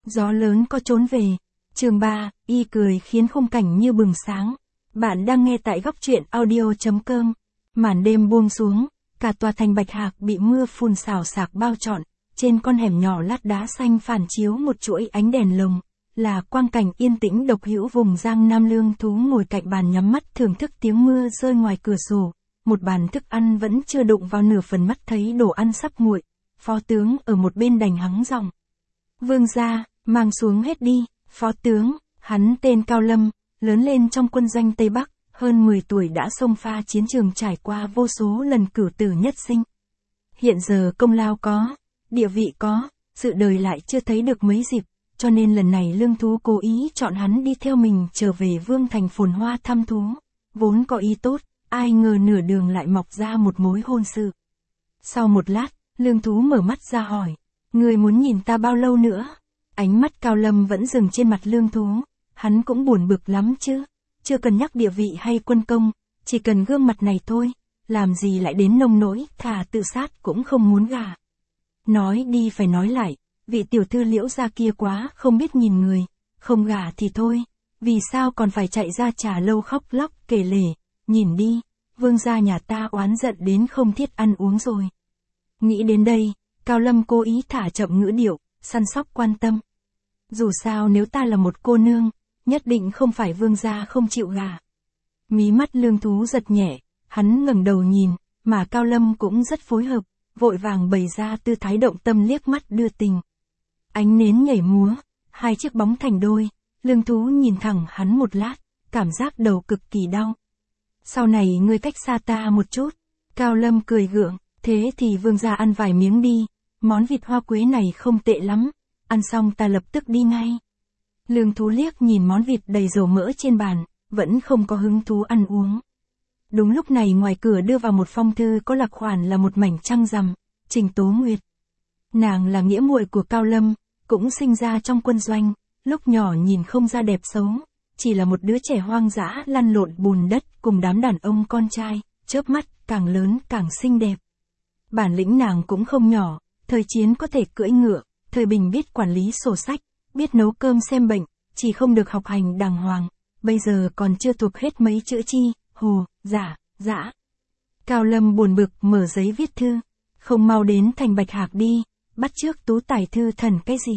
Gió lớn có trốn về. Chương 3, y cười khiến khung cảnh như bừng sáng. Bạn đang nghe tại góc truyện audio.com. Màn đêm buông xuống, cả tòa thành Bạch Hạc bị mưa phùn xào xạc bao trọn. Trên con hẻm nhỏ lát đá xanh phản chiếu một chuỗi ánh đèn lồng, là quang cảnh yên tĩnh độc hữu vùng Giang Nam. Lương Thú ngồi cạnh bàn nhắm mắt thưởng thức tiếng mưa rơi ngoài cửa sổ. Một bàn thức ăn vẫn chưa đụng vào nửa phần, mắt thấy đồ ăn sắp nguội. Phó tướng ở một bên đành hắng giọng: "Vương gia, mang xuống hết đi." Phó tướng, hắn tên Cao Lâm, lớn lên trong quân doanh Tây Bắc, hơn 10 tuổi đã xông pha chiến trường, trải qua vô số lần cửu tử nhất sinh. Hiện giờ công lao có, địa vị có, sự đời lại chưa thấy được mấy dịp, cho nên lần này Lương Thú cố ý chọn hắn đi theo mình trở về Vương thành phồn hoa thăm thú. Vốn có ý tốt, ai ngờ nửa đường lại mọc ra một mối hôn sự. Sau một lát, Lương Thú mở mắt ra hỏi: "Ngươi muốn nhìn ta bao lâu nữa?" Ánh mắt Cao Lâm vẫn dừng trên mặt Lương Thú, hắn cũng buồn bực lắm chứ, chưa cần nhắc địa vị hay quân công, chỉ cần gương mặt này thôi, làm gì lại đến nông nỗi thà tự sát cũng không muốn gả. Nói đi phải nói lại, vị tiểu thư Liễu gia kia quá không biết nhìn người, không gả thì thôi, vì sao còn phải chạy ra trà lâu khóc lóc kể lể, nhìn đi, vương gia nhà ta oán giận đến không thiết ăn uống rồi. Nghĩ đến đây, Cao Lâm cố ý thả chậm ngữ điệu, săn sóc quan tâm: "Dù sao nếu ta là một cô nương, nhất định không phải vương gia không chịu gả." Mí mắt Lương Thú giật nhẹ, hắn ngẩng đầu nhìn, mà Cao Lâm cũng rất phối hợp, vội vàng bày ra tư thái động tâm liếc mắt đưa tình. Ánh nến nhảy múa, hai chiếc bóng thành đôi, Lương Thú nhìn thẳng hắn một lát, cảm giác đầu cực kỳ đau. "Sau này ngươi cách xa ta một chút." Cao Lâm cười gượng: "Thế thì vương gia ăn vài miếng đi, món vịt hoa quế này không tệ lắm, ăn xong ta lập tức đi ngay." Lương Thú liếc nhìn món vịt đầy dầu mỡ trên bàn, vẫn không có hứng thú ăn uống. Đúng lúc này ngoài cửa đưa vào một phong thư có lạc khoản là một mảnh trăng rằm: Trình Tố Nguyệt. Nàng là nghĩa muội của Cao Lâm, cũng sinh ra trong quân doanh, lúc nhỏ nhìn không ra đẹp xấu, chỉ là một đứa trẻ hoang dã lăn lộn bùn đất cùng đám đàn ông con trai, chớp mắt càng lớn càng xinh đẹp. Bản lĩnh nàng cũng không nhỏ, thời chiến có thể cưỡi ngựa, thời bình biết quản lý sổ sách, biết nấu cơm xem bệnh, chỉ không được học hành đàng hoàng, bây giờ còn chưa thuộc hết mấy chữ chi, hồ, giả, dã. Cao Lâm buồn bực mở giấy viết thư: "Không mau đến thành Bạch Hạc đi, bắt chước tú tài thư thần cái gì?"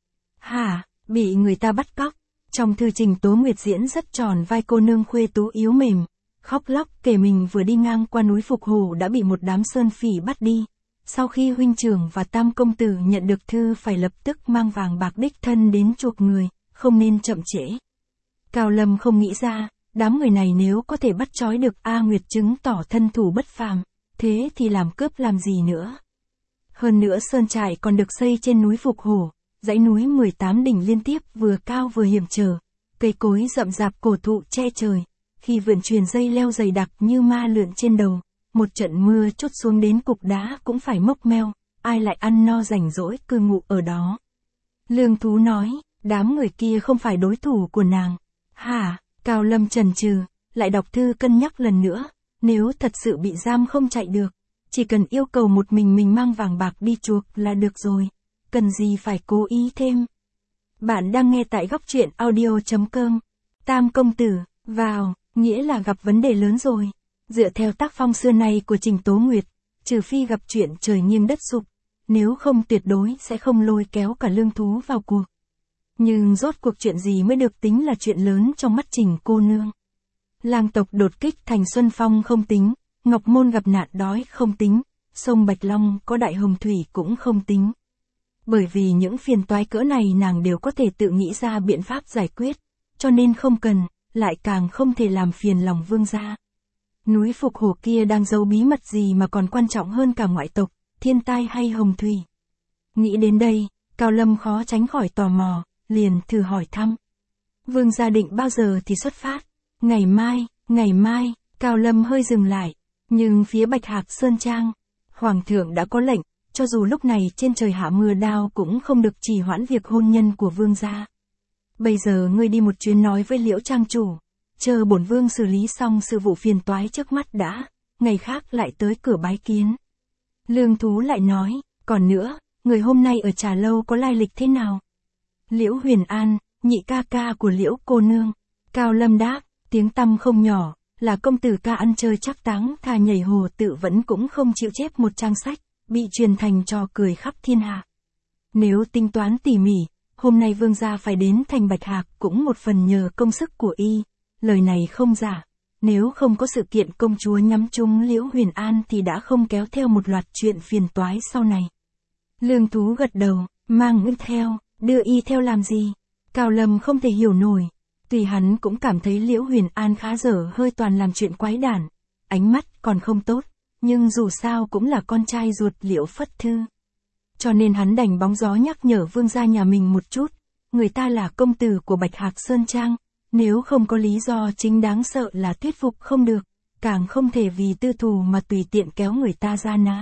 "Hả, bị người ta bắt cóc?" Trong thư Trình Tố Nguyệt diễn rất tròn vai cô nương khuê tú yếu mềm, khóc lóc kể mình vừa đi ngang qua núi Phục Hổ đã bị một đám sơn phỉ bắt đi. Sau khi huynh trưởng và tam công tử nhận được thư phải lập tức mang vàng bạc đích thân đến chuộc người, không nên chậm trễ. Cao Lâm không nghĩ ra, đám người này nếu có thể bắt trói được A Nguyệt chứng tỏ thân thủ bất phàm, thế thì làm cướp làm gì nữa. Hơn nữa sơn trại còn được xây trên núi Phục Hổ, dãy núi 18 đỉnh liên tiếp vừa cao vừa hiểm trở, cây cối rậm rạp cổ thụ che trời, khi vượn truyền dây leo dày đặc như ma lượn trên đầu. Một trận mưa trút xuống đến cục đá cũng phải mốc meo, ai lại ăn no rảnh rỗi cư ngụ ở đó. Lương Thú nói: "Đám người kia không phải đối thủ của nàng." "Hả?" Cao Lâm chần chừ, lại đọc thư cân nhắc lần nữa, nếu thật sự bị giam không chạy được, chỉ cần yêu cầu một mình mang vàng bạc đi chuộc là được rồi, cần gì phải cố ý thêm. Bạn đang nghe tại góc truyện audio.com. Tam công tử, vào, nghĩa là gặp vấn đề lớn rồi. Dựa theo tác phong xưa nay của Trình Tố Nguyệt, trừ phi gặp chuyện trời nghiêng đất sụp, nếu không tuyệt đối sẽ không lôi kéo cả Lương Thú vào cuộc. Nhưng rốt cuộc chuyện gì mới được tính là chuyện lớn trong mắt Trình cô nương? Lang tộc đột kích thành Xuân Phong không tính, Ngọc Môn gặp nạn đói không tính, sông Bạch Long có đại hồng thủy cũng không tính. Bởi vì những phiền toái cỡ này nàng đều có thể tự nghĩ ra biện pháp giải quyết, cho nên không cần, lại càng không thể làm phiền lòng vương gia. Núi Phục Hổ kia đang giấu bí mật gì mà còn quan trọng hơn cả ngoại tộc, thiên tai hay hồng thủy? Nghĩ đến đây, Cao Lâm khó tránh khỏi tò mò, liền thử hỏi thăm: "Vương gia định bao giờ thì xuất phát?" Ngày mai, Cao Lâm hơi dừng lại, nhưng phía Bạch Hạc Sơn Trang, Hoàng thượng đã có lệnh, cho dù lúc này trên trời hạ mưa đao cũng không được trì hoãn việc hôn nhân của vương gia. Bây giờ ngươi đi một chuyến nói với Liễu trang chủ, chờ bổn vương xử lý xong sự vụ phiền toái trước mắt đã, ngày khác lại tới cửa bái kiến. Lương Thú lại nói: "Còn nữa, người hôm nay ở trà lâu có lai lịch thế nào?" Liễu Huyền An, nhị ca ca của Liễu cô nương. Cao Lâm đáp, tiếng tăm không nhỏ, là công tử ca ăn chơi trác táng thà nhảy hồ tự vẫn cũng không chịu chép một trang sách, bị truyền thành trò cười khắp thiên hạ. Nếu tính toán tỉ mỉ, hôm nay vương gia phải đến thành Bạch Hạc cũng một phần nhờ công sức của y, lời này không giả. Nếu không có sự kiện công chúa nhắm trúng Liễu Huyền An thì đã không kéo theo một loạt chuyện phiền toái sau này. Lương Thú gật đầu, mang y theo, đưa y theo làm gì? Cao Lâm không thể hiểu nổi. Tuy hắn cũng cảm thấy Liễu Huyền An khá dở hơi toàn làm chuyện quái đản, ánh mắt còn không tốt, nhưng dù sao cũng là con trai ruột Liễu Phất Thư. Cho nên hắn đành bóng gió nhắc nhở vương gia nhà mình một chút, người ta là công tử của Bạch Hạc Sơn Trang, nếu không có lý do chính đáng sợ là thuyết phục không được, càng không thể vì tư thù mà tùy tiện kéo người ta ra ná.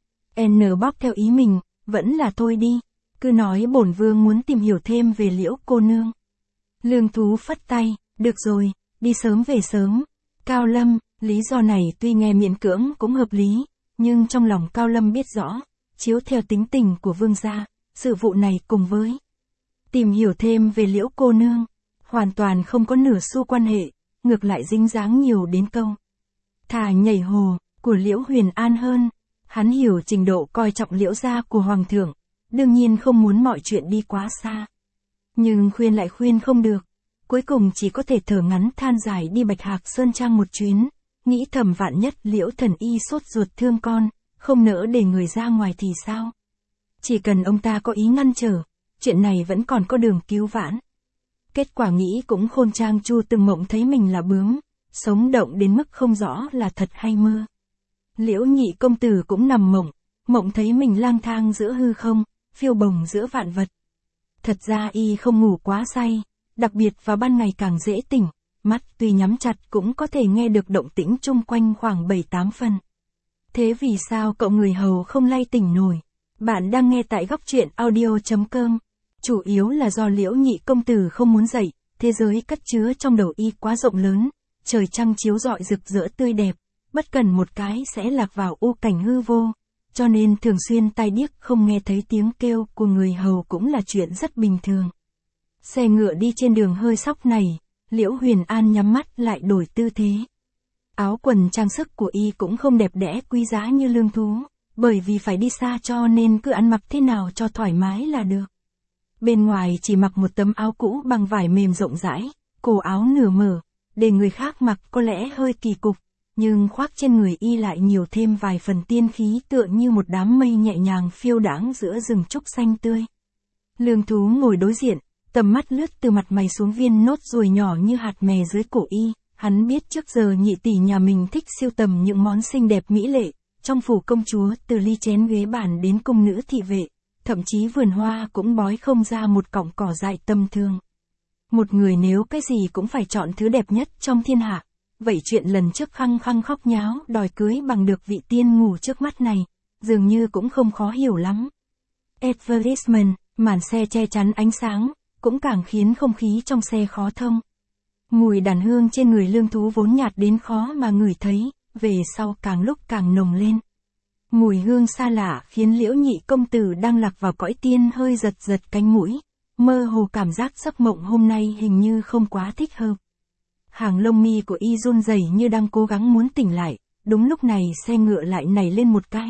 N bóp theo ý mình, vẫn là thôi đi, cứ nói bổn vương muốn tìm hiểu thêm về Liễu cô nương. Lương Thú phất tay, được rồi, đi sớm về sớm. Cao Lâm, lý do này tuy nghe miễn cưỡng cũng hợp lý, nhưng trong lòng Cao Lâm biết rõ, chiếu theo tính tình của vương gia, sự vụ này cùng với tìm hiểu thêm về Liễu cô nương, hoàn toàn không có nửa xu quan hệ, ngược lại dính dáng nhiều đến câu thà nhảy hồ của Liễu Huyền An hơn. Hắn hiểu trình độ coi trọng Liễu gia của hoàng thượng, đương nhiên không muốn mọi chuyện đi quá xa. Nhưng khuyên lại khuyên không được, cuối cùng chỉ có thể thở ngắn than dài đi Bạch Hạc Sơn Trang một chuyến, nghĩ thầm vạn nhất Liễu thần y sốt ruột thương con, không nỡ để người ra ngoài thì sao? Chỉ cần ông ta có ý ngăn trở, chuyện này vẫn còn có đường cứu vãn. Kết quả nghĩ cũng khôn, Trang Chu từng mộng thấy mình là bướm, sống động đến mức không rõ là thật hay mơ. Liễu nhị công tử cũng nằm mộng, mộng thấy mình lang thang giữa hư không, phiêu bồng giữa vạn vật. Thật ra y không ngủ quá say, đặc biệt vào ban ngày càng dễ tỉnh, mắt tuy nhắm chặt cũng có thể nghe được động tĩnh chung quanh khoảng 7-8 phần. Thế vì sao cậu người hầu không lay tỉnh nổi? Bạn đang nghe tại góc truyện audio.com. Chủ yếu là do Liễu nhị công tử không muốn dậy, thế giới cất chứa trong đầu y quá rộng lớn, trời trăng chiếu rọi rực rỡ tươi đẹp, bất cần một cái sẽ lạc vào u cảnh hư vô, cho nên thường xuyên tai điếc không nghe thấy tiếng kêu của người hầu cũng là chuyện rất bình thường. Xe ngựa đi trên đường hơi sóc này, Liễu Huyền An nhắm mắt lại đổi tư thế. Áo quần trang sức của y cũng không đẹp đẽ quý giá như Lương Thú, bởi vì phải đi xa cho nên cứ ăn mặc thế nào cho thoải mái là được. Bên ngoài chỉ mặc một tấm áo cũ bằng vải mềm rộng rãi, cổ áo nửa mở, để người khác mặc có lẽ hơi kỳ cục, nhưng khoác trên người y lại nhiều thêm vài phần tiên khí, tựa như một đám mây nhẹ nhàng phiêu đãng giữa rừng trúc xanh tươi. Lương Thú ngồi đối diện, tầm mắt lướt từ mặt mày xuống viên nốt ruồi nhỏ như hạt mè dưới cổ y. Hắn biết trước giờ nhị tỷ nhà mình thích sưu tầm những món xinh đẹp mỹ lệ, trong phủ công chúa từ ly chén ghế bàn đến cung nữ thị vệ, thậm chí vườn hoa cũng bói không ra một cọng cỏ dại tầm thường. Một người nếu cái gì cũng phải chọn thứ đẹp nhất trong thiên hạ, vậy chuyện lần trước khăng khăng khóc nháo đòi cưới bằng được vị tiên ngủ trước mắt này, dường như cũng không khó hiểu lắm. Advertisement, màn xe che chắn ánh sáng, cũng càng khiến không khí trong xe khó thông. Mùi đàn hương trên người Lương Thú vốn nhạt đến khó mà ngửi thấy, về sau càng lúc càng nồng lên. Mùi hương xa lạ khiến Liễu nhị công tử đang lạc vào cõi tiên hơi giật giật cánh mũi, mơ hồ cảm giác giấc mộng hôm nay hình như không quá thích hợp. Hàng lông mi của y run rẩy như đang cố gắng muốn tỉnh lại, đúng lúc này xe ngựa lại nảy lên một cái.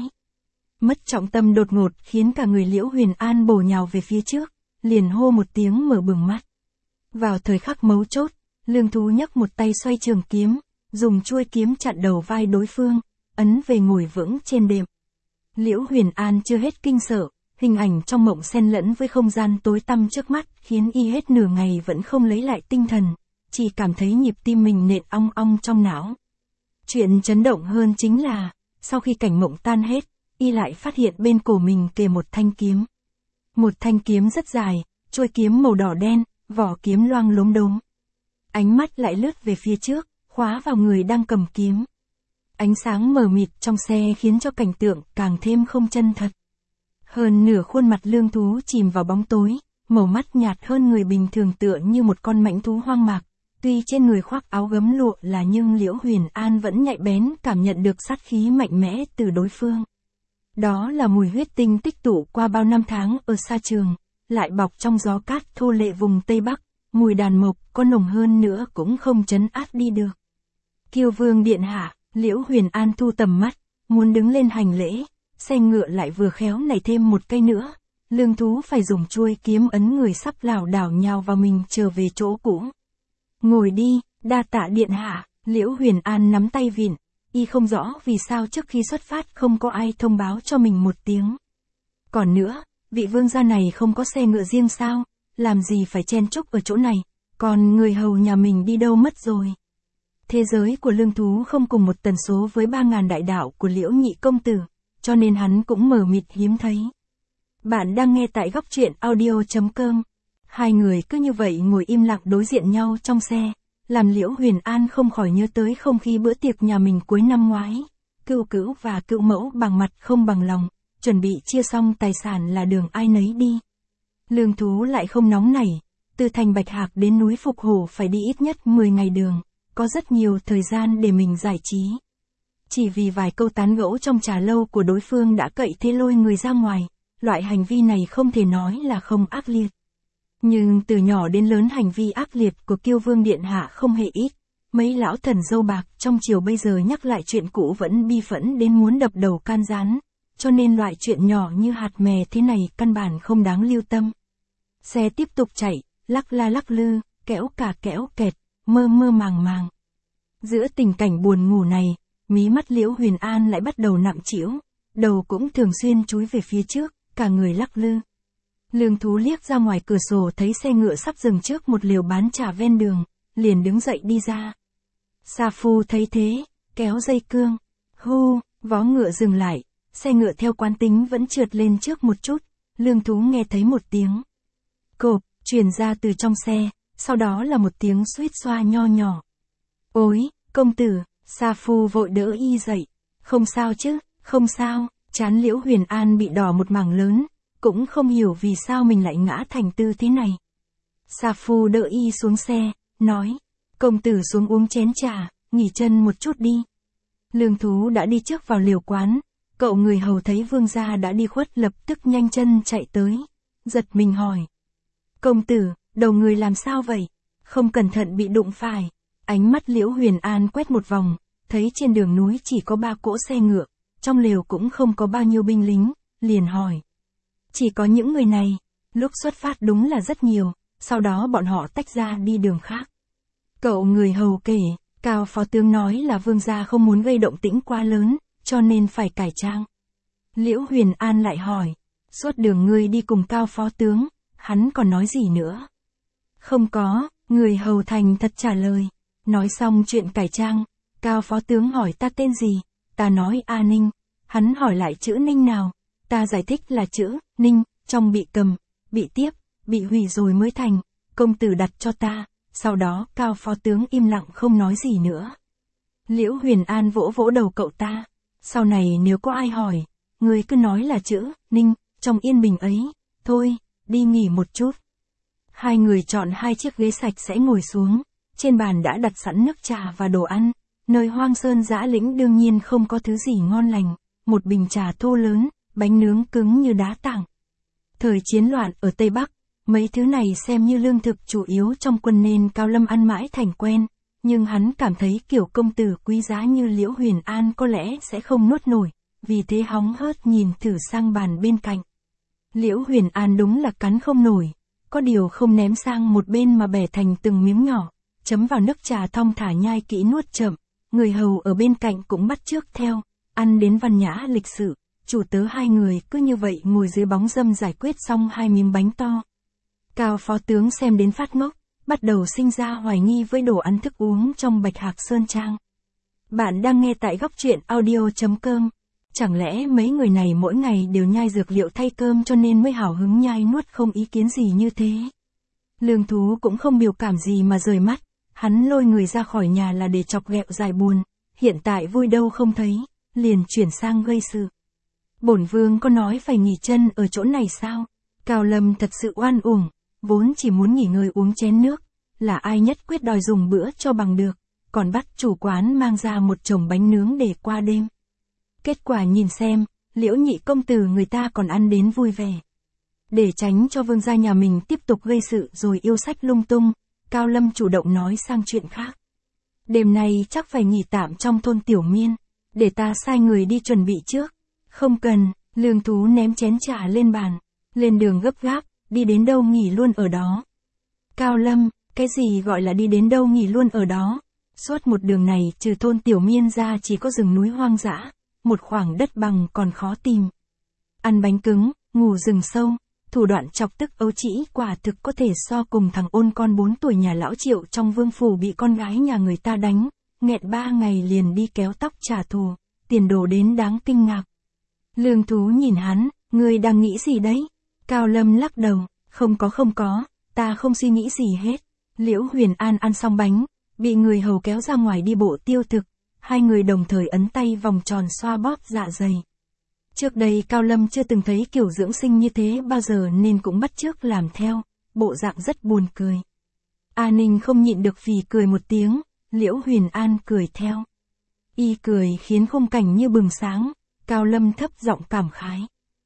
Mất trọng tâm đột ngột khiến cả người Liễu Huyền An bổ nhào về phía trước, liền hô một tiếng mở bừng mắt. Vào thời khắc mấu chốt, Lương Thú nhấc một tay xoay trường kiếm, dùng chuôi kiếm chặn đầu vai đối phương, ấn về ngồi vững trên đệm. Liễu Huyền An chưa hết kinh sợ, hình ảnh trong mộng xen lẫn với không gian tối tăm trước mắt khiến y hết nửa ngày vẫn không lấy lại tinh thần, chỉ cảm thấy nhịp tim mình nện ong ong trong não. Chuyện chấn động hơn chính là, sau khi cảnh mộng tan hết, y lại phát hiện bên cổ mình kề một thanh kiếm. Một thanh kiếm rất dài, chuôi kiếm màu đỏ đen, vỏ kiếm loang lốm đốm. Ánh mắt lại lướt về phía trước, khóa vào người đang cầm kiếm. Ánh sáng mờ mịt trong xe khiến cho cảnh tượng càng thêm không chân thật. Hơn nửa khuôn mặt Lương Thú chìm vào bóng tối, màu mắt nhạt hơn người bình thường tựa như một con mãnh thú hoang mạc. Tuy trên người khoác áo gấm lụa là nhưng Liễu Huyền An vẫn nhạy bén cảm nhận được sát khí mạnh mẽ từ đối phương. Đó là mùi huyết tinh tích tụ qua bao năm tháng ở xa trường, lại bọc trong gió cát thô lệ vùng Tây Bắc, mùi đàn mộc có nồng hơn nữa cũng không trấn áp đi được. Kiêu Vương điện hạ, Liễu Huyền An thu tầm mắt, muốn đứng lên hành lễ, xe ngựa lại vừa khéo nảy thêm một cây nữa. Lương Thú phải dùng chuôi kiếm ấn người sắp lảo đảo nhào vào mình trở về chỗ cũ. Ngồi đi, đa tạ điện hạ, Liễu Huyền An nắm tay vịn, y không rõ vì sao trước khi xuất phát không có ai thông báo cho mình một tiếng. Còn nữa, vị vương gia này không có xe ngựa riêng sao, làm gì phải chen chúc ở chỗ này, còn người hầu nhà mình đi đâu mất rồi. Thế giới của Lương Thú không cùng một tần số với 3.000 đại đạo của Liễu Nhị công tử, cho nên hắn cũng mờ mịt hiếm thấy. Bạn đang nghe tại góc truyện audio.com. Hai người cứ như vậy ngồi im lặng đối diện nhau trong xe, làm Liễu Huyền An không khỏi nhớ tới không khí bữa tiệc nhà mình cuối năm ngoái. Cữu cữu và cữu mẫu bằng mặt không bằng lòng, chuẩn bị chia xong tài sản là đường ai nấy đi. Lương Thú lại không nóng nảy, từ thành Bạch Hạc đến núi Phục Hổ phải đi ít nhất 10 ngày đường, có rất nhiều thời gian để mình giải trí. Chỉ vì vài câu tán gẫu trong trà lâu của đối phương đã cậy thế lôi người ra ngoài, loại hành vi này không thể nói là không ác liệt. Nhưng từ nhỏ đến lớn hành vi ác liệt của Kiêu Vương điện hạ không hề ít, mấy lão thần dâu bạc trong triều bây giờ nhắc lại chuyện cũ vẫn bi phẫn đến muốn đập đầu can gián, cho nên loại chuyện nhỏ như hạt mè thế này căn bản không đáng lưu tâm. Xe tiếp tục chạy, lắc la lắc lư, kéo cả kéo kẹt, mơ mơ màng màng. Giữa tình cảnh buồn ngủ này, mí mắt Liễu Huyền An lại bắt đầu nặng trĩu, đầu cũng thường xuyên chúi về phía trước, cả người lắc lư. Lương Thú liếc ra ngoài cửa sổ thấy xe ngựa sắp dừng trước một lều bán trà ven đường, liền đứng dậy đi ra. Sa Phu thấy thế, kéo dây cương. Hu, vó ngựa dừng lại, xe ngựa theo quán tính vẫn trượt lên trước một chút, Lương Thú nghe thấy một tiếng cộp, truyền ra từ trong xe, sau đó là một tiếng suýt xoa nho nhỏ. Ôi, công tử, Sa Phu vội đỡ y dậy. Không sao chứ, không sao, trán Liễu Huyền An bị đỏ một mảng lớn, cũng không hiểu vì sao mình lại ngã thành tư thế này. Sa Phu đỡ y xuống xe, nói, công tử xuống uống chén trà, nghỉ chân một chút đi. Lương Thú đã đi trước vào liều quán, cậu người hầu thấy vương gia đã đi khuất lập tức nhanh chân chạy tới, giật mình hỏi. Công tử, đầu người làm sao vậy? Không cẩn thận bị đụng phải. Ánh mắt Liễu Huyền An quét một vòng, thấy trên đường núi chỉ có 3 cỗ xe ngựa, trong lều cũng không có bao nhiêu binh lính, liền hỏi. Chỉ có những người này, lúc xuất phát đúng là rất nhiều, sau đó bọn họ tách ra đi đường khác. Cậu người hầu kể, Cao phó tướng nói là vương gia không muốn gây động tĩnh quá lớn, cho nên phải cải trang. Liễu Huyền An lại hỏi, suốt đường ngươi đi cùng Cao phó tướng, hắn còn nói gì nữa? Không có, người hầu thành thật trả lời. Nói xong chuyện cải trang, Cao phó tướng hỏi ta tên gì, ta nói A Ninh, hắn hỏi lại chữ Ninh nào, ta giải thích là chữ Ninh, trong bị cầm, bị tiếp, bị hủy rồi mới thành, công tử đặt cho ta, sau đó Cao phó tướng im lặng không nói gì nữa. Liễu Huyền An vỗ vỗ đầu cậu ta, sau này nếu có ai hỏi, người cứ nói là chữ Ninh, trong yên bình ấy, thôi, đi nghỉ một chút. Hai người chọn 2 chiếc ghế sạch sẽ ngồi xuống, trên bàn đã đặt sẵn nước trà và đồ ăn, nơi hoang sơn dã lĩnh đương nhiên không có thứ gì ngon lành, một bình trà thô lớn, bánh nướng cứng như đá tảng. Thời chiến loạn ở Tây Bắc, mấy thứ này xem như lương thực chủ yếu trong quân nên Cao Lâm ăn mãi thành quen, nhưng hắn cảm thấy kiểu công tử quý giá như Liễu Huyền An có lẽ sẽ không nuốt nổi, vì thế hóng hớt nhìn thử sang bàn bên cạnh. Liễu Huyền An đúng là cắn không nổi, có điều không ném sang một bên mà bẻ thành từng miếng nhỏ, chấm vào nước trà thong thả nhai kỹ nuốt chậm, người hầu ở bên cạnh cũng bắt chước theo, ăn đến văn nhã lịch sự, chủ tớ hai người cứ như vậy ngồi dưới bóng râm giải quyết xong 2 miếng bánh to. Cao phó tướng xem đến phát ngốc, bắt đầu sinh ra hoài nghi với đồ ăn thức uống trong Bạch Hạc Sơn Trang. Bạn đang nghe tại góc truyện audio.com. Chẳng lẽ mấy người này mỗi ngày đều nhai dược liệu thay cơm cho nên mới hào hứng nhai nuốt không ý kiến gì như thế? Lương Thú cũng không biểu cảm gì mà rời mắt, hắn lôi người ra khỏi nhà là để chọc ghẹo giải buồn, hiện tại vui đâu không thấy, liền chuyển sang gây sự. Bổn vương có nói phải nghỉ chân ở chỗ này sao? Cao Lâm thật sự oan uổng, vốn chỉ muốn nghỉ ngơi uống chén nước, là ai nhất quyết đòi dùng bữa cho bằng được, còn bắt chủ quán mang ra một chồng bánh nướng để qua đêm. Kết quả nhìn xem, Liễu Nhị công tử người ta còn ăn đến vui vẻ. Để tránh cho vương gia nhà mình tiếp tục gây sự rồi yêu sách lung tung, Cao Lâm chủ động nói sang chuyện khác. Đêm nay chắc phải nghỉ tạm trong thôn Tiểu Miên, để ta sai người đi chuẩn bị trước. Không cần, Lương Thú ném chén trà lên bàn, lên đường gấp gáp, đi đến đâu nghỉ luôn ở đó. Cao Lâm, cái gì gọi là đi đến đâu nghỉ luôn ở đó? Suốt một đường này trừ thôn Tiểu Miên ra chỉ có rừng núi hoang dã, một khoảng đất bằng còn khó tìm. Ăn bánh cứng, ngủ rừng sâu, thủ đoạn chọc tức ấu trĩ quả thực có thể so cùng thằng Ôn con 4 tuổi nhà lão Triệu trong vương phủ bị con gái nhà người ta đánh, nghẹn 3 ngày liền đi kéo tóc trả thù, tiền đồ đến đáng kinh ngạc. Lương Thú nhìn hắn, ngươi đang nghĩ gì đấy? Cao Lâm lắc đầu, không có, ta không suy nghĩ gì hết. Liễu Huyền An ăn xong bánh, bị người hầu kéo ra ngoài đi bộ tiêu thực, hai người đồng thời ấn tay vòng tròn xoa bóp dạ dày. Trước đây Cao Lâm chưa từng thấy kiểu dưỡng sinh như thế bao giờ nên cũng bắt chước làm theo, bộ dạng rất buồn cười. A Ninh không nhịn được vì cười một tiếng, Liễu Huyền An cười theo. Y cười khiến khung cảnh như bừng sáng, Cao Lâm thấp giọng cảm khái.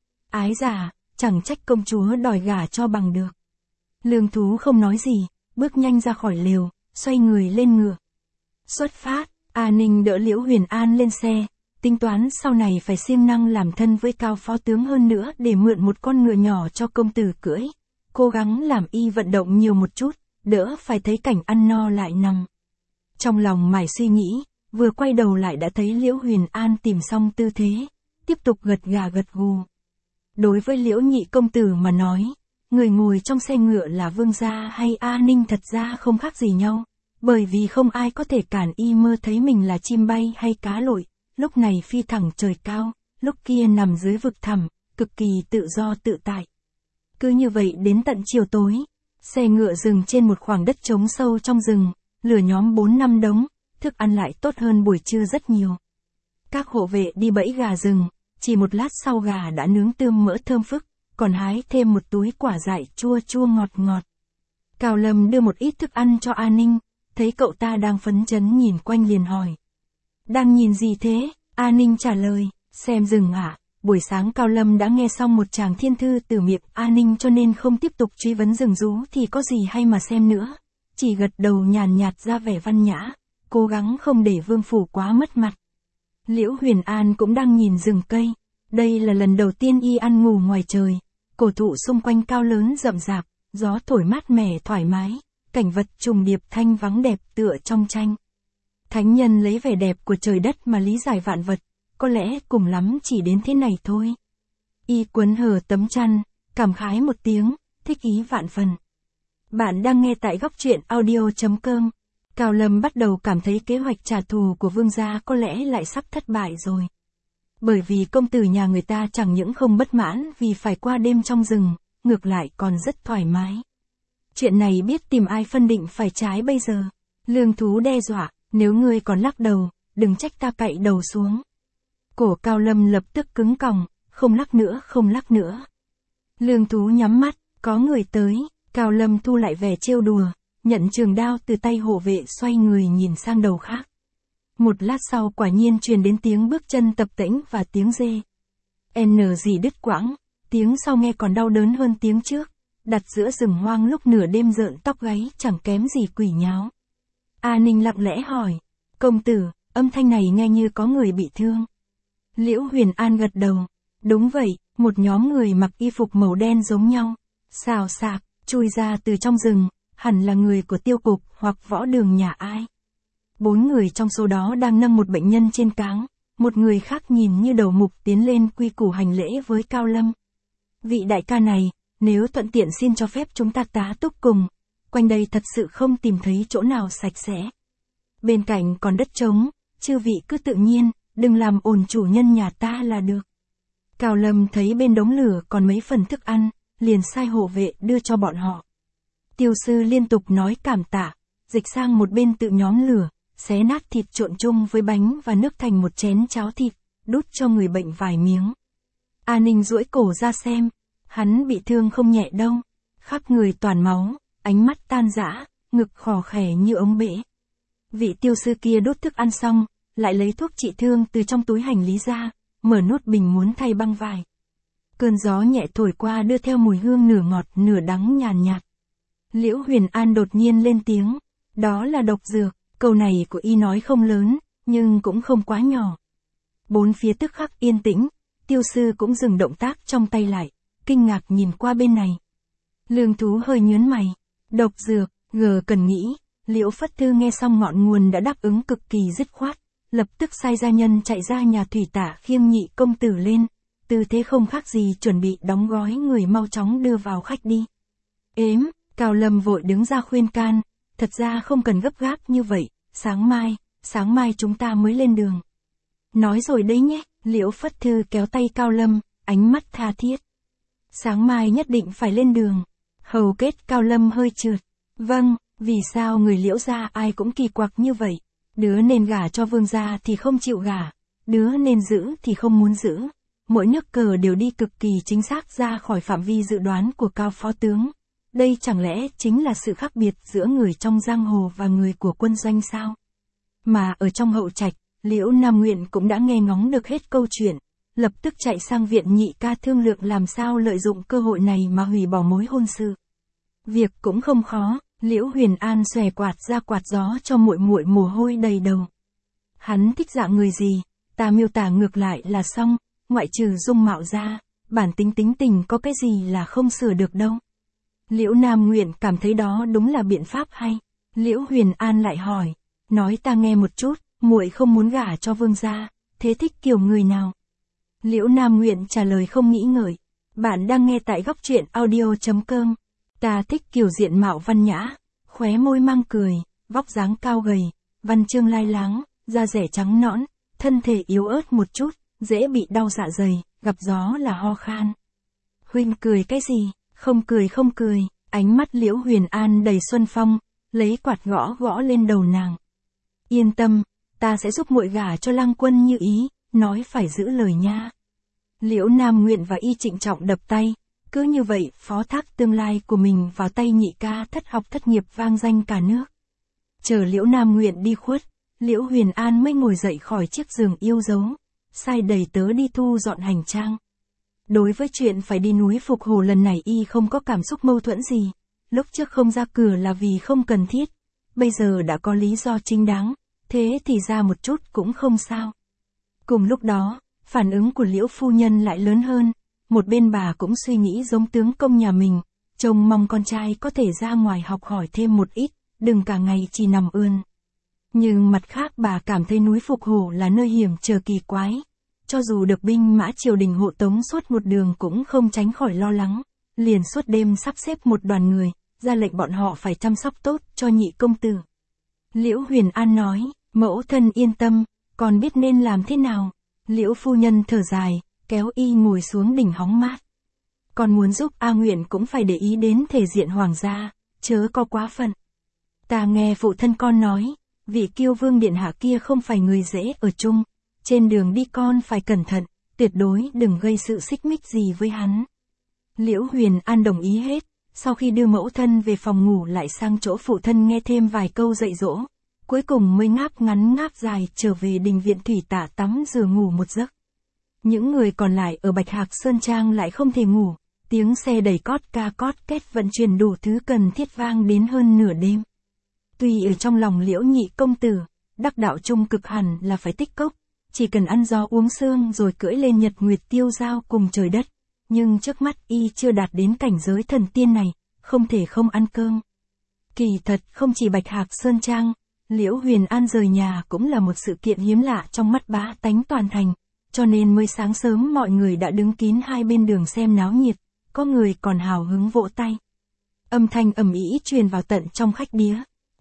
Ái già, chẳng trách công chúa đòi gả cho bằng được. Lương Thú không nói gì, bước nhanh ra khỏi lều, xoay người lên ngựa. Xuất phát, A Ninh đỡ Liễu Huyền An lên xe, tính toán sau này phải siêng năng làm thân với Cao phó tướng hơn nữa để mượn một con ngựa nhỏ cho công tử cưỡi. Cố gắng làm y vận động nhiều một chút, đỡ phải thấy cảnh ăn no lại nằm. Trong lòng mải suy nghĩ, vừa quay đầu lại đã thấy Liễu Huyền An tìm xong tư thế, tiếp tục gật gà gật gù. Đối với Liễu nhị công tử mà nói, người ngồi trong xe ngựa là vương gia hay A Ninh thật ra không khác gì nhau, bởi vì không ai có thể cản y mơ thấy mình là chim bay hay cá lội, lúc này phi thẳng trời cao, lúc kia nằm dưới vực thẳm, cực kỳ tự do tự tại. Cứ như vậy đến tận chiều tối, xe ngựa dừng trên một khoảng đất trống sâu trong rừng, lửa nhóm 4-5 đống, thức ăn lại tốt hơn buổi trưa rất nhiều. Các hộ vệ đi bẫy gà rừng, chỉ một lát sau gà đã nướng tươm mỡ thơm phức, còn hái thêm một túi quả dại chua chua ngọt ngọt. Cao Lâm đưa một ít thức ăn cho A Ninh, thấy cậu ta đang phấn chấn nhìn quanh liền hỏi. Đang nhìn gì thế? A Ninh trả lời, xem rừng ạ. Buổi sáng Cao Lâm đã nghe xong một tràng thiên thư từ miệng A Ninh cho nên không tiếp tục truy vấn rừng rú thì có gì hay mà xem nữa. Chỉ gật đầu nhàn nhạt ra vẻ văn nhã, cố gắng không để vương phủ quá mất mặt. Liễu Huyền An cũng đang nhìn rừng cây. Đây là lần đầu tiên y ăn ngủ ngoài trời. Cổ thụ xung quanh cao lớn rậm rạp, gió thổi mát mẻ thoải mái, cảnh vật trùng điệp thanh vắng đẹp tựa trong tranh. Thánh nhân lấy vẻ đẹp của trời đất mà lý giải vạn vật, có lẽ cùng lắm chỉ đến thế này thôi. Y quấn hở tấm chăn, cảm khái một tiếng, thích ý vạn phần. Bạn đang nghe tại góc truyện audio.com. Cao Lâm bắt đầu cảm thấy kế hoạch trả thù của vương gia có lẽ lại sắp thất bại rồi. Bởi vì công tử nhà người ta chẳng những không bất mãn vì phải qua đêm trong rừng, ngược lại còn rất thoải mái. Chuyện này biết tìm ai phân định phải trái bây giờ. Lương Thú đe dọa, nếu ngươi còn lắc đầu, đừng trách ta cạy đầu xuống. Cổ Cao Lâm lập tức cứng còng, không lắc nữa. Lương Thú nhắm mắt, có người tới, Cao Lâm thu lại vẻ trêu đùa, nhận trường đao từ tay hộ vệ xoay người nhìn sang đầu khác. Một lát sau quả nhiên truyền đến tiếng bước chân tập tễnh và tiếng rê. N gì đứt quãng, tiếng sau nghe còn đau đớn hơn tiếng trước, đặt giữa rừng hoang lúc nửa đêm rợn tóc gáy chẳng kém gì quỷ nháo. A Ninh lặng lẽ hỏi, công tử, âm thanh này nghe như có người bị thương. Liễu Huyền An gật đầu, đúng vậy, một nhóm người mặc y phục màu đen giống nhau, xào xạc, chui ra từ trong rừng, hẳn là người của tiêu cục hoặc võ đường nhà ai. 4 người trong số đó đang nâng một bệnh nhân trên cáng, một người khác nhìn như đầu mục tiến lên quy củ hành lễ với Cao Lâm. Vị đại ca này, nếu thuận tiện xin cho phép chúng ta tá túc cùng, quanh đây thật sự không tìm thấy chỗ nào sạch sẽ. Bên cạnh còn đất trống, chư vị cứ tự nhiên, đừng làm ồn chủ nhân nhà ta là được. Cao Lâm thấy bên đống lửa còn mấy phần thức ăn, liền sai hộ vệ đưa cho bọn họ. Tiêu sư liên tục nói cảm tạ, dịch sang một bên tự nhóm lửa, xé nát thịt trộn chung với bánh và nước thành một chén cháo thịt, đút cho người bệnh vài miếng. A Ninh duỗi cổ ra xem, hắn bị thương không nhẹ đâu, khắp người toàn máu, ánh mắt tan rã, ngực khò khè như ống bể. Vị tiêu sư kia đút thức ăn xong, lại lấy thuốc trị thương từ trong túi hành lý ra, mở nút bình muốn thay băng vải. Cơn gió nhẹ thổi qua đưa theo mùi hương nửa ngọt nửa đắng nhàn nhạt. Liễu Huyền An đột nhiên lên tiếng, đó là độc dược. Câu này của y nói không lớn, nhưng cũng không quá nhỏ. Bốn phía tức khắc yên tĩnh, Tiêu sư cũng dừng động tác trong tay lại, kinh ngạc nhìn qua bên này. Lương Thú hơi nhướng mày, độc dược, cần nghĩ. Liễu Phất Thư nghe xong ngọn nguồn đã đáp ứng cực kỳ dứt khoát, lập tức sai gia nhân chạy ra nhà thủy tả khiêng Nhị công tử lên, tư thế không khác gì chuẩn bị đóng gói người mau chóng đưa vào khách đi. Cao Lâm vội đứng ra khuyên can, thật ra không cần gấp gáp như vậy, sáng mai chúng ta mới lên đường. Nói rồi đấy nhé, Liễu Phất Thư kéo tay Cao Lâm, ánh mắt tha thiết. Sáng mai nhất định phải lên đường. Hầu kết Cao Lâm hơi trượt. Vâng, vì sao người Liễu gia ai cũng kỳ quặc như vậy? Đứa nên gả cho vương gia thì không chịu gả, đứa nên giữ thì không muốn giữ. Mỗi nước cờ đều đi cực kỳ chính xác ra khỏi phạm vi dự đoán của Cao phó tướng. Đây chẳng lẽ chính là sự khác biệt giữa người trong giang hồ và người của quân doanh sao? Mà ở trong hậu trạch, Liễu Nam Nguyện cũng đã nghe ngóng được hết câu chuyện, lập tức chạy sang viện Nhị ca thương lượng làm sao lợi dụng cơ hội này mà hủy bỏ mối hôn sự. Việc cũng không khó, Liễu Huyền An xòe quạt ra quạt gió cho muội muội mồ hôi đầy đầu. Hắn thích dạng người gì, ta miêu tả ngược lại là xong, ngoại trừ dung mạo ra, bản tính tình có cái gì là không sửa được đâu. Liễu Nam Nguyện cảm thấy đó đúng là biện pháp hay. Liễu Huyền An lại hỏi, nói ta nghe một chút, muội không muốn gả cho vương gia, thế thích kiểu người nào? Liễu Nam Nguyện trả lời không nghĩ ngợi, bạn đang nghe tại góc truyện audio.com. Ta thích kiểu diện mạo văn nhã, khóe môi mang cười, vóc dáng cao gầy, văn chương lai láng, da rẻ trắng nõn, thân thể yếu ớt một chút, dễ bị đau dạ dày, gặp gió là ho khan. Huynh cười cái gì? Không cười, ánh mắt Liễu Huyền An đầy xuân phong, lấy quạt gõ lên đầu nàng. Yên tâm, ta sẽ giúp muội gả cho Lăng Quân như ý, nói phải giữ lời nha. Liễu Nam Nguyện và Y trịnh trọng đập tay, cứ như vậy phó thác tương lai của mình vào tay Nhị ca thất học thất nghiệp vang danh cả nước. Chờ Liễu Nam Nguyện đi khuất, Liễu Huyền An mới ngồi dậy khỏi chiếc giường yêu dấu, sai đầy tớ đi thu dọn hành trang. Đối với chuyện phải đi núi Phục Hồ lần này Y không có cảm xúc mâu thuẫn gì, lúc trước không ra cửa là vì không cần thiết, bây giờ đã có lý do chính đáng, thế thì ra một chút cũng không sao. Cùng lúc đó, phản ứng của Liễu phu nhân lại lớn hơn, một bên bà cũng suy nghĩ giống tướng công nhà mình, trông mong con trai có thể ra ngoài học hỏi thêm một ít, đừng cả ngày chỉ nằm ươn. Nhưng mặt khác bà cảm thấy núi Phục Hồ là nơi hiểm trở kỳ quái, cho dù được binh mã triều đình hộ tống suốt một đường cũng không tránh khỏi lo lắng, liền suốt đêm sắp xếp một đoàn người, ra lệnh bọn họ phải chăm sóc tốt cho Nhị công tử. Liễu Huyền An nói, mẫu thân yên tâm, con biết nên làm thế nào. Liễu phu nhân thở dài, kéo Y ngồi xuống đỉnh hóng mát. Con muốn giúp A Nguyện cũng phải để ý đến thể diện hoàng gia, chớ có quá phận. Ta nghe phụ thân con nói, vị Kiêu Vương điện hạ kia không phải người dễ ở chung, trên đường đi con phải cẩn thận, tuyệt đối đừng gây sự xích mích gì với hắn. Liễu Huyền An đồng ý hết, sau khi đưa mẫu thân về phòng ngủ lại sang chỗ phụ thân nghe thêm vài câu dạy dỗ, cuối cùng mới ngáp ngắn ngáp dài trở về đình viện thủy tả tắm rửa ngủ một giấc. Những người còn lại ở Bạch Hạc Sơn Trang lại không thể ngủ, tiếng xe đẩy cót ca cót két vận chuyển đủ thứ cần thiết vang đến hơn nửa đêm. Tuy ở trong lòng Liễu Nhị công tử, đắc đạo chung cực hẳn là phải tích cốc, chỉ cần ăn gió uống sương rồi cưỡi lên nhật nguyệt tiêu giao cùng trời đất, nhưng trước mắt Y chưa đạt đến cảnh giới thần tiên này, không thể không ăn cơm. Kỳ thật không chỉ Bạch Hạc Sơn Trang, Liễu Huyền An rời nhà cũng là một sự kiện hiếm lạ trong mắt bá tánh toàn thành, cho nên mới sáng sớm mọi người đã đứng kín hai bên đường xem náo nhiệt, có người còn hào hứng vỗ tay. Âm thanh ầm ĩ truyền vào tận trong khách điếm.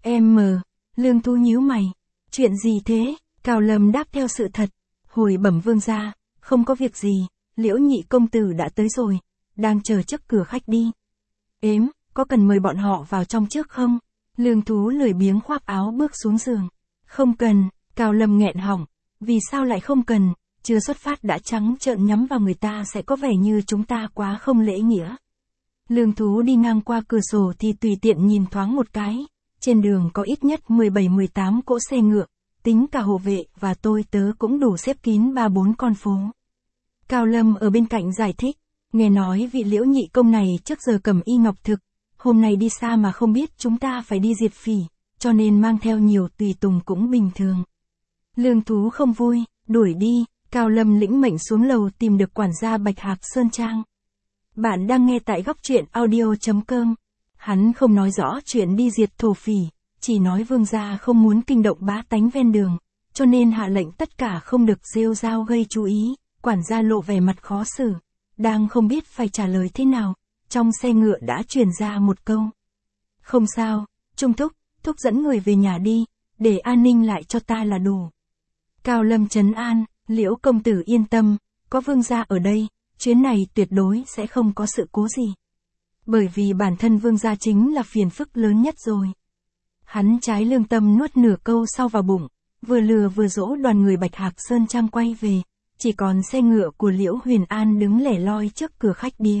Lương Thu nhíu mày, chuyện gì thế? Cao Lâm đáp theo sự thật, hồi bẩm vương gia, không có việc gì, Liễu Nhị công tử đã tới rồi, đang chờ trước cửa khách đi. Có cần mời bọn họ vào trong trước không? Lương Thú lười biếng khoác áo bước xuống giường. Không cần, Cao Lâm nghẹn họng, vì sao lại không cần, chưa xuất phát đã trắng trợn nhắm vào người ta sẽ có vẻ như chúng ta quá không lễ nghĩa. Lương Thú đi ngang qua cửa sổ thì tùy tiện nhìn thoáng một cái, trên đường có ít nhất 17-18 cỗ xe ngựa, tính cả hộ vệ và tôi tớ cũng đủ xếp kín 3-4 con phố. Cao Lâm ở bên cạnh giải thích, Nghe nói vị Liễu nhị công này trước giờ cầm y ngọc thực, hôm nay đi xa mà không biết chúng ta phải đi diệt phỉ, cho nên mang theo nhiều tùy tùng cũng bình thường. Lương Thú không vui, đuổi đi, Cao Lâm lĩnh mệnh xuống lầu tìm được quản gia Bạch Hạc Sơn Trang. Bạn đang nghe tại góc truyện audio.com. Hắn không nói rõ chuyện đi diệt thổ phỉ, chỉ nói vương gia không muốn kinh động bá tánh ven đường, cho nên hạ lệnh tất cả không được rêu rao gây chú ý. Quản gia lộ vẻ mặt khó xử, đang không biết phải trả lời thế nào, trong xe ngựa đã truyền ra một câu. Không sao, Trung thúc dẫn người về nhà đi, để an ninh lại cho ta là đủ. Cao Lâm trấn an, Liễu công tử yên tâm, có vương gia ở đây, chuyến này tuyệt đối sẽ không có sự cố gì. Bởi vì bản thân vương gia chính là phiền phức lớn nhất rồi. Hắn trái lương tâm nuốt nửa câu sau vào bụng, vừa lừa vừa dỗ đoàn người Bạch Hạc Sơn Trang quay về, chỉ còn xe ngựa của Liễu Huyền An đứng lẻ loi trước cửa khách điếm.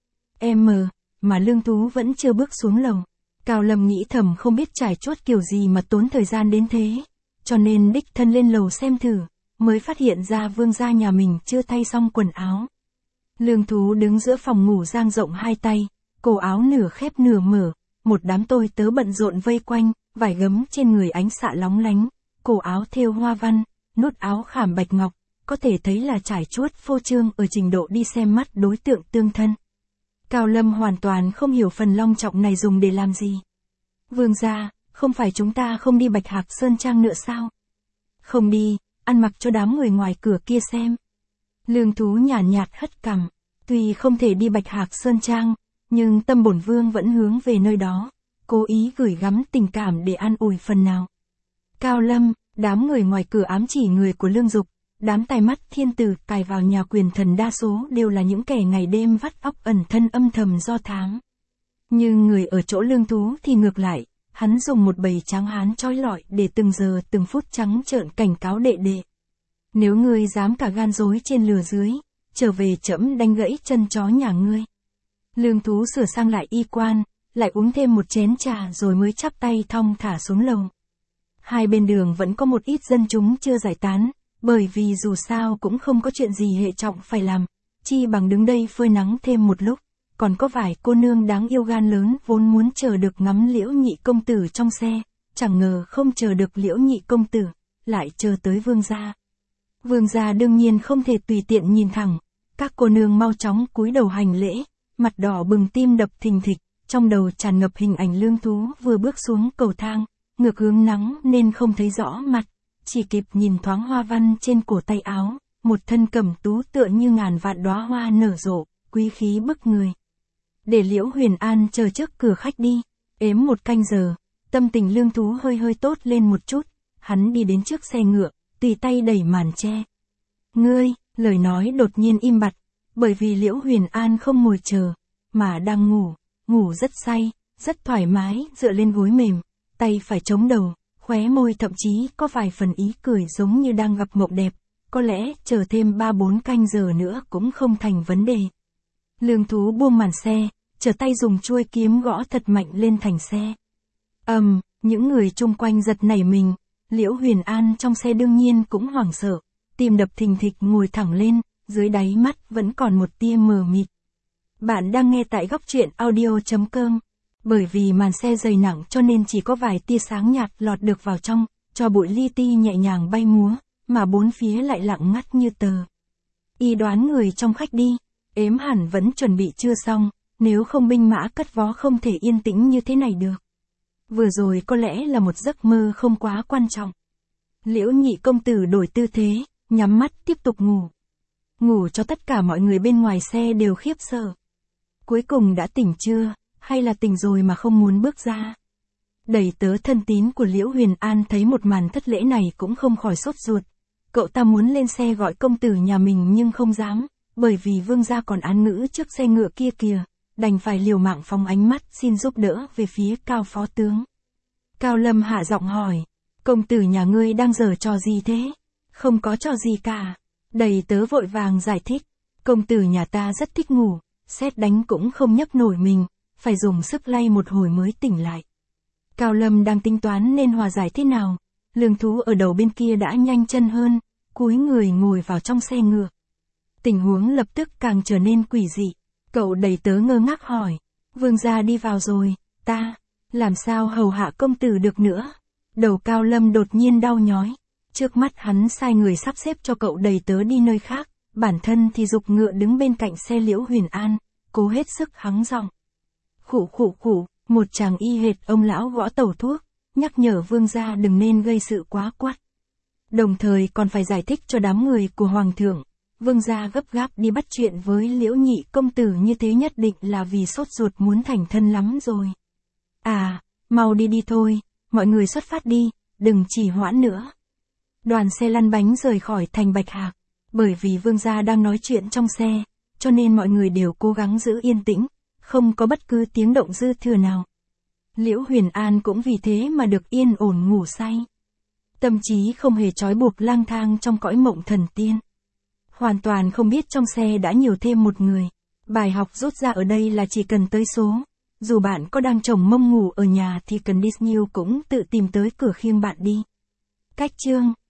Mà Lương Thú vẫn chưa bước xuống lầu. Cao Lâm nghĩ thầm không biết trải chốt kiểu gì mà tốn thời gian đến thế, cho nên đích thân lên lầu xem thử, mới phát hiện ra vương gia nhà mình chưa thay xong quần áo. Lương Thú đứng giữa phòng ngủ dang rộng hai tay, cổ áo nửa khép nửa mở, một đám tôi tớ bận rộn vây quanh, vải gấm trên người ánh xạ lóng lánh, cổ áo thêu hoa văn, nút áo khảm bạch ngọc, có thể thấy là trải chuốt phô trương ở trình độ đi xem mắt đối tượng tương thân. Cao Lâm hoàn toàn không hiểu phần long trọng này dùng để làm gì. Vương gia, không phải chúng ta không đi Bạch Hạc Sơn Trang nữa sao? Không đi, ăn mặc cho đám người ngoài cửa kia xem. Lương Thú nhàn nhạt hất cằm, tuy không thể đi Bạch Hạc Sơn Trang, nhưng tâm bổn vương vẫn hướng về nơi đó, cố ý gửi gắm tình cảm để an ủi phần nào. Cao Lâm, đám người ngoài cửa ám chỉ người của Lương Dục, đám tai mắt thiên tử cài vào nhà quyền thần đa số đều là những kẻ ngày đêm vắt óc ẩn thân âm thầm do thám. Nhưng người ở chỗ Lương Thú thì ngược lại, hắn dùng một bầy tráng hán trói lọi để từng giờ từng phút trắng trợn cảnh cáo đệ đệ. Nếu ngươi dám cả gan dối trên lừa dưới, trở về trẫm đánh gãy chân chó nhà ngươi. Lương Thú sửa sang lại y quan, lại uống thêm một chén trà rồi mới chắp tay thong thả xuống lầu. Hai bên đường vẫn có một ít dân chúng chưa giải tán, bởi vì dù sao cũng không có chuyện gì hệ trọng phải làm, chi bằng đứng đây phơi nắng thêm một lúc. Còn có vài cô nương đáng yêu gan lớn vốn muốn chờ được ngắm Liễu nhị công tử trong xe, chẳng ngờ không chờ được Liễu nhị công tử, lại chờ tới vương gia. Vương gia đương nhiên không thể tùy tiện nhìn thẳng, các cô nương mau chóng cúi đầu hành lễ, mặt đỏ bừng tim đập thình thịch, trong đầu tràn ngập hình ảnh Lương Thú vừa bước xuống cầu thang, ngược hướng nắng nên không thấy rõ mặt, chỉ kịp nhìn thoáng hoa văn trên cổ tay áo, một thân cẩm tú tựa như ngàn vạn đóa hoa nở rộ, quý khí bức người. Để Liễu Huyền An chờ trước cửa khách đi, ếm một canh giờ, tâm tình Lương Thú hơi tốt lên một chút, hắn đi đến trước xe ngựa, tùy tay đẩy màn che. Ngươi, lời nói đột nhiên im bặt, bởi vì Liễu Huyền An không ngồi chờ, mà đang ngủ rất say, rất thoải mái, dựa lên gối mềm, tay phải chống đầu, khóe môi thậm chí có vài phần ý cười giống như đang gặp mộng đẹp, có lẽ chờ thêm 3-4 canh giờ nữa cũng không thành vấn đề. Lương Thú buông màn xe, trở tay dùng chuôi kiếm gõ thật mạnh lên thành xe. Những người chung quanh giật nảy mình, Liễu Huyền An trong xe đương nhiên cũng hoảng sợ, tim đập thình thịch ngồi thẳng lên, dưới đáy mắt vẫn còn một tia mờ mịt. Bạn đang nghe tại góc truyện audio.com. Bởi vì màn xe dày nặng cho nên chỉ có vài tia sáng nhạt lọt được vào trong, cho bụi li ti nhẹ nhàng bay múa, mà bốn phía lại lặng ngắt như tờ. Y đoán người trong khách đi, ếm hẳn vẫn chuẩn bị chưa xong, nếu không binh mã cất vó không thể yên tĩnh như thế này được. Vừa rồi có lẽ là một giấc mơ không quá quan trọng. Liễu nhị công tử đổi tư thế, nhắm mắt tiếp tục ngủ. Ngủ cho tất cả mọi người bên ngoài xe đều khiếp sợ. Cuối cùng đã tỉnh chưa, hay là tỉnh rồi mà không muốn bước ra? Đầy tớ thân tín của Liễu Huyền An thấy một màn thất lễ này cũng không khỏi sốt ruột. Cậu ta muốn lên xe gọi công tử nhà mình nhưng không dám, bởi vì vương gia còn án ngữ trước xe ngựa kia kìa, đành phải liều mạng phóng ánh mắt xin giúp đỡ về phía Cao phó tướng. Cao Lâm hạ giọng hỏi, công tử nhà ngươi đang giở trò gì thế? Không có trò gì cả. Đầy tớ vội vàng giải thích, công tử nhà ta rất thích ngủ, sét đánh cũng không nhấc nổi mình, phải dùng sức lay một hồi mới tỉnh lại. Cao Lâm đang tính toán nên hòa giải thế nào, Lương Thú ở đầu bên kia đã nhanh chân hơn, cúi người ngồi vào trong xe ngựa. Tình huống lập tức càng trở nên quỷ dị. Cậu đầy tớ ngơ ngác hỏi. Vương gia đi vào rồi, ta, làm sao hầu hạ công tử được nữa? Đầu Cao Lâm đột nhiên đau nhói. Trước mắt hắn sai người sắp xếp cho cậu đầy tớ đi nơi khác, bản thân thì giục ngựa đứng bên cạnh xe Liễu Huyền An, cố hết sức hắng giọng. Khụ khụ khụ, một chàng y hệt ông lão gõ tẩu thuốc, nhắc nhở vương gia đừng nên gây sự quá quắt. Đồng thời còn phải giải thích cho đám người của hoàng thượng. Vương gia gấp gáp đi bắt chuyện với Liễu nhị công tử như thế nhất định là vì sốt ruột muốn thành thân lắm rồi. À, mau đi đi thôi, mọi người xuất phát đi, đừng trì hoãn nữa. Đoàn xe lăn bánh rời khỏi thành Bạch Hạc. Bởi vì vương gia đang nói chuyện trong xe, cho nên mọi người đều cố gắng giữ yên tĩnh, không có bất cứ tiếng động dư thừa nào. Liễu Huyền An cũng vì thế mà được yên ổn ngủ say. Tâm trí không hề trói buộc lang thang trong cõi mộng thần tiên. Hoàn toàn không biết trong xe đã nhiều thêm một người. Bài học rút ra ở đây là chỉ cần tới số. Dù bạn có đang chồng mông ngủ ở nhà thì cần Disney cũng tự tìm tới cửa khiêng bạn đi. Cách chương